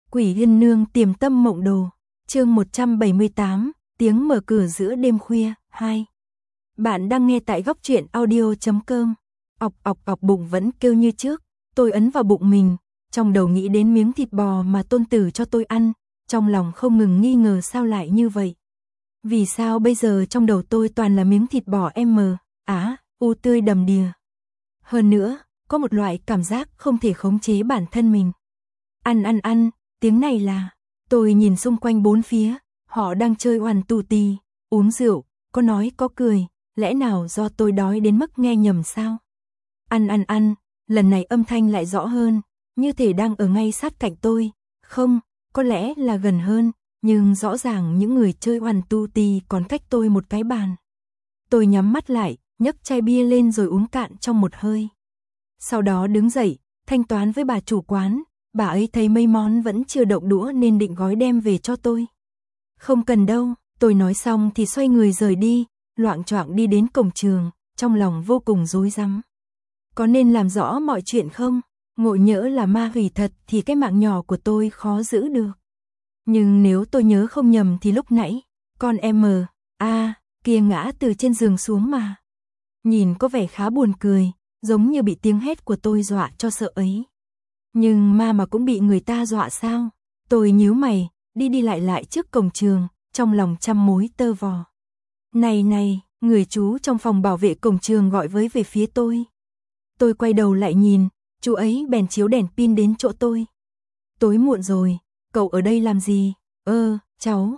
Quỷ Yên Nương Tiềm Tâm Mộng Đồ, chương 178, tiếng mở cửa giữa đêm khuya, 2. Bạn đang nghe tại góc truyện audio.com. Ọc bụng vẫn kêu như trước, tôi ấn vào bụng mình, trong đầu nghĩ đến miếng thịt bò mà Tôn Tử cho tôi ăn, trong lòng không ngừng nghi ngờ sao lại như vậy. Vì sao bây giờ trong đầu tôi toàn là miếng thịt bò u tươi đầm đìa. Hơn nữa, có một loại cảm giác không thể khống chế bản thân mình. Ăn, tiếng này là... Tôi nhìn xung quanh bốn phía, họ đang chơi oằn tù tì, uống rượu, có nói có cười, lẽ nào do tôi đói đến mức nghe nhầm sao? Ăn, lần này âm thanh lại rõ hơn, như thể đang ở ngay sát cạnh tôi. Không, có lẽ là gần hơn, nhưng rõ ràng những người chơi oằn tù tì còn cách tôi một cái bàn. Tôi nhắm mắt lại, nhấc chai bia lên rồi uống cạn trong một hơi. Sau đó đứng dậy, thanh toán với bà chủ quán. Bà ấy thấy mấy món vẫn chưa động đũa nên định gói đem về cho tôi. Không cần đâu, tôi nói xong thì xoay người rời đi, loạng choạng đi đến cổng trường, trong lòng vô cùng rối rắm. Có nên làm rõ mọi chuyện không? Ngộ nhỡ là ma quỷ thật thì cái mạng nhỏ của tôi khó giữ được. Nhưng nếu tôi nhớ không nhầm thì lúc nãy, con kia ngã từ trên giường xuống mà. Nhìn có vẻ khá buồn cười, giống như bị tiếng hét của tôi dọa cho sợ ấy. Nhưng ma mà cũng bị người ta dọa sao? Tôi nhíu mày, đi lại trước cổng trường, trong lòng trăm mối tơ vò. Này, người chú trong phòng bảo vệ cổng trường gọi với về phía tôi. Tôi quay đầu lại nhìn, chú ấy bèn chiếu đèn pin đến chỗ tôi. Tối muộn rồi, cậu ở đây làm gì? Cháu.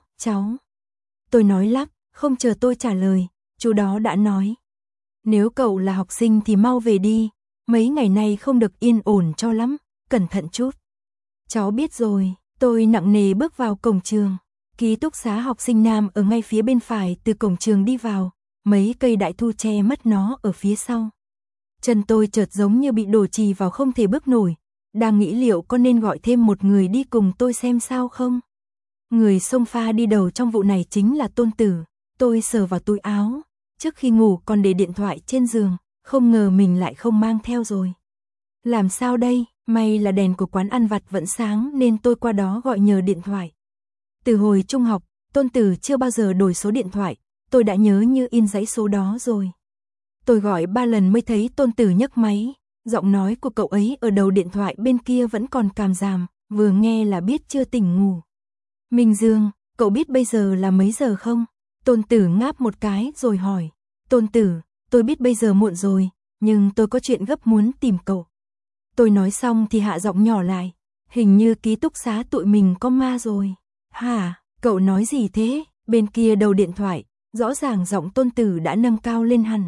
Tôi nói lắp, không chờ tôi trả lời, chú đó đã nói. Nếu cậu là học sinh thì mau về đi, mấy ngày nay không được yên ổn cho lắm. Cẩn thận chút. Cháu biết rồi, tôi nặng nề bước vào cổng trường. Ký túc xá học sinh nam ở ngay phía bên phải từ cổng trường đi vào, mấy cây đại thụ che mất nó ở phía sau. Chân tôi chợt giống như bị đổ chì vào không thể bước nổi, đang nghĩ liệu có nên gọi thêm một người đi cùng tôi xem sao không. Người xông pha đi đầu trong vụ này chính là Tôn Tử. Tôi sờ vào túi áo, trước khi ngủ còn để điện thoại trên giường, không ngờ mình lại không mang theo rồi. Làm sao đây? May là đèn của quán ăn vặt vẫn sáng nên tôi qua đó gọi nhờ điện thoại. Từ hồi trung học, Tôn Tử chưa bao giờ đổi số điện thoại, tôi đã nhớ như in dãy số đó rồi. Tôi gọi 3 lần mới thấy Tôn Tử nhấc máy, giọng nói của cậu ấy ở đầu điện thoại bên kia vẫn còn càm ràm, vừa nghe là biết chưa tỉnh ngủ. Minh Dương, cậu biết bây giờ là mấy giờ không? Tôn Tử ngáp một cái rồi hỏi. Tôn Tử, tôi biết bây giờ muộn rồi, nhưng tôi có chuyện gấp muốn tìm cậu. Tôi nói xong thì hạ giọng nhỏ lại, hình như ký túc xá tụi mình có ma rồi. Hả, cậu nói gì thế? Bên kia đầu điện thoại, rõ ràng giọng Tôn Tử đã nâng cao lên hẳn.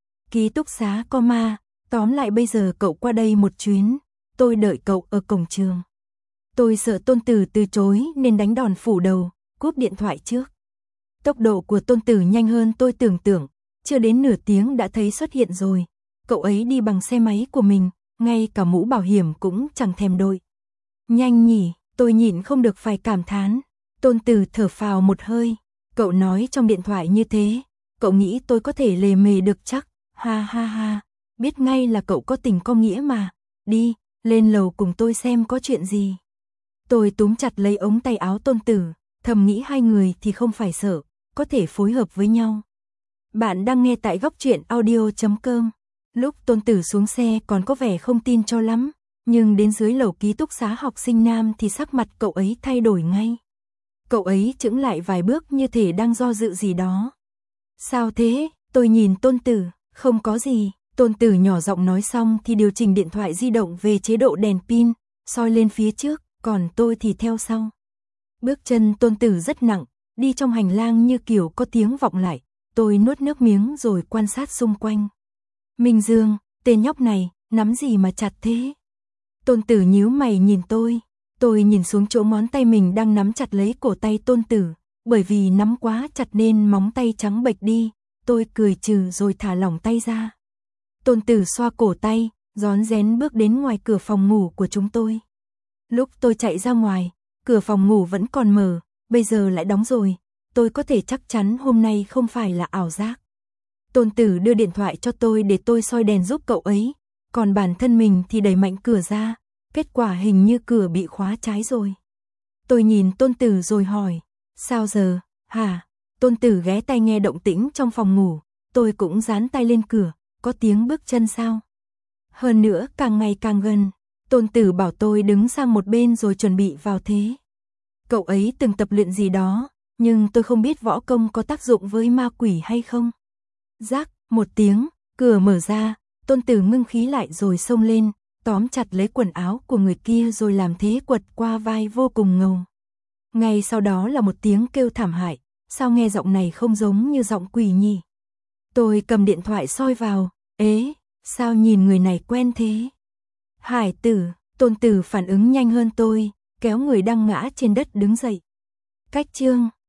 Ký túc xá có ma, tóm lại bây giờ cậu qua đây một chuyến, tôi đợi cậu ở cổng trường. Tôi sợ Tôn Tử từ chối nên đánh đòn phủ đầu, cúp điện thoại trước. Tốc độ của Tôn Tử nhanh hơn tôi tưởng tượng, chưa đến nửa tiếng đã thấy xuất hiện rồi. Cậu ấy đi bằng xe máy của mình. Ngay cả mũ bảo hiểm cũng chẳng thèm đội. Nhanh nhỉ, tôi nhịn không được phải cảm thán. Tôn Tử thở phào một hơi. Cậu nói trong điện thoại như thế, cậu nghĩ tôi có thể lề mề được chắc. Ha, biết ngay là cậu có tình có nghĩa mà. Đi, lên lầu cùng tôi xem có chuyện gì. Tôi túm chặt lấy ống tay áo Tôn Tử, thầm nghĩ hai người thì không phải sợ, có thể phối hợp với nhau. Bạn đang nghe tại góc truyện audio.com. Lúc Tôn Tử xuống xe còn có vẻ không tin cho lắm, nhưng đến dưới lầu ký túc xá học sinh nam thì sắc mặt cậu ấy thay đổi ngay. Cậu ấy chững lại vài bước như thể đang do dự gì đó. Sao thế? Tôi nhìn Tôn Tử, không có gì. Tôn Tử nhỏ giọng nói xong thì điều chỉnh điện thoại di động về chế độ đèn pin, soi lên phía trước, còn tôi thì theo sau. Bước chân Tôn Tử rất nặng, đi trong hành lang như kiểu có tiếng vọng lại. Tôi nuốt nước miếng rồi quan sát xung quanh. Minh Dương, tên nhóc này, nắm gì mà chặt thế? Tôn Tử nhíu mày nhìn tôi nhìn xuống chỗ ngón tay mình đang nắm chặt lấy cổ tay Tôn Tử, bởi vì nắm quá chặt nên móng tay trắng bệch đi, tôi cười trừ rồi thả lỏng tay ra. Tôn Tử xoa cổ tay, rón rén bước đến ngoài cửa phòng ngủ của chúng tôi. Lúc tôi chạy ra ngoài, cửa phòng ngủ vẫn còn mở, bây giờ lại đóng rồi, tôi có thể chắc chắn hôm nay không phải là ảo giác. Tôn Tử đưa điện thoại cho tôi để tôi soi đèn giúp cậu ấy, còn bản thân mình thì đẩy mạnh cửa ra, kết quả hình như cửa bị khóa trái rồi. Tôi nhìn Tôn Tử rồi hỏi, sao giờ, hả? Tôn Tử ghé tai nghe động tĩnh trong phòng ngủ, tôi cũng dán tay lên cửa, có tiếng bước chân sao? Hơn nữa càng ngày càng gần, Tôn Tử bảo tôi đứng sang một bên rồi chuẩn bị vào thế. Cậu ấy từng tập luyện gì đó, nhưng tôi không biết võ công có tác dụng với ma quỷ hay không. Rắc, một tiếng, cửa mở ra, Tôn Tử ngưng khí lại rồi xông lên, tóm chặt lấy quần áo của người kia rồi làm thế quật qua vai vô cùng ngầu. Ngay sau đó là một tiếng kêu thảm hại, sao nghe giọng này không giống như giọng quỷ nhỉ? Tôi cầm điện thoại soi vào, ế, sao nhìn người này quen thế? Hải Tử, Tôn Tử phản ứng nhanh hơn tôi, kéo người đang ngã trên đất đứng dậy. Cách chương